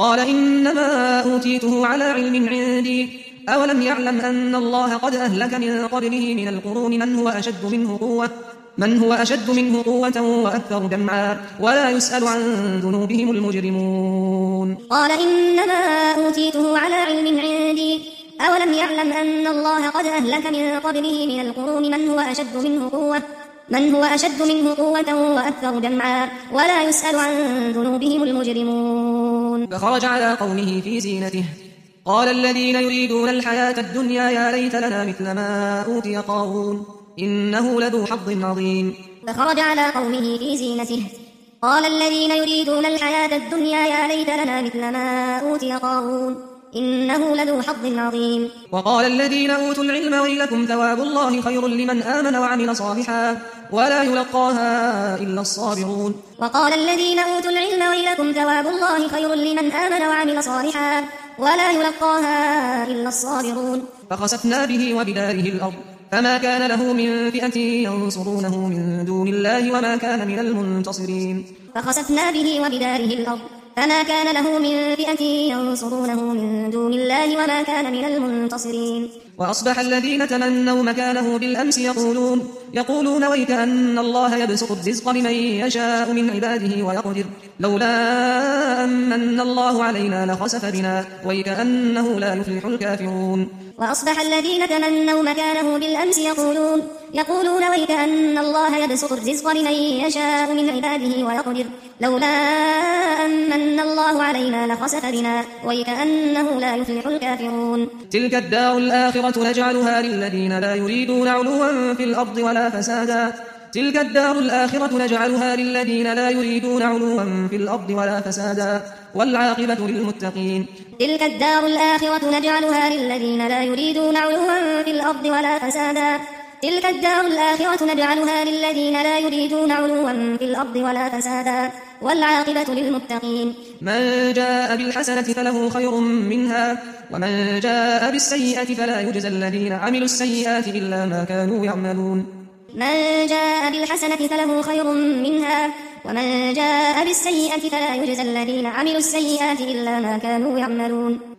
قال إنما أوتيته على علم عندي أولم يعلم أن الله قد أهلك من قبله من القرون من هو أشد منه قوة وأكثر جمعا ولا يسأل عن ذنوبهم المجرمون. قال إنما أوتيته على علم عندي أولم يعلم أن الله قد أهلك من قبله من القرون من هو أشد منه قوة وأكثر جمعا ولا يسأل عن ذنوبهم المجرمون. فخرج على قومه في زينته قال الذين يريدون الحياة الدنيا يا ليت لنا مثل ما أوتي قارون إنه لذو حظ عظيم. فخرج على قومه في زينته قال الذين يريدون الحياة الدنيا يا ليت لنا مثل ما أوتي قارون إنه لذو حظ عظيم. وقال الذين أوتوا العلم ويلكم ثواب الله خير لمن آمن وعمل صالحا ولا يلقاها إلا الصابرون. وقال الذين أوتوا العلم ويلكم ثواب الله خير لمن آمن وعمل صالحا ولا يلقاها إلا الصابرون. فخسفنا به وبداره الأرض فما كان له من فئة ينصرونه من دون الله وما كان من المنتصرين. فخسفنا به وبداره الأرض فما كان له من فئة ينصرونه من دون الله وما كان من المنتصرين. وأصبح الذين تمنوا مكانه بالأمس يقولون ويك أن الله يبسط الرزق لمن يشاء من عباده ويقدر لولا أمن الله علينا لخسف بنا ويك أنه لا يفلح الكافرون. وأصبح الذين تمنوا مكانه بالأمس يقولون ويك أن الله يبسط الرزق لمن يشاء من عباده ويقدر لولا أمن الله علينا لخسف بنا ويك أنه لا يفلح الكافرون. تلك الدار الآخرة نجعلها للذين لا يريدون علوا في الأرض ولا فسادا والعاقبة للمتقين. تلك الدار الآخرة نجعلها للذين لا يريدون علوا في الأرض ولا فسادا والعاقبة للمتقين. من جاء بالحسنة فله خير منها ومن جاء بالسيئة فلا يجزى الذين عملوا السيئات إلا ما كانوا يعملون. من جاء بالحسنة فله خير منها ومن جاء بالسيئة فلا يجزى الذين عملوا السيئات إلا ما كانوا يعملون.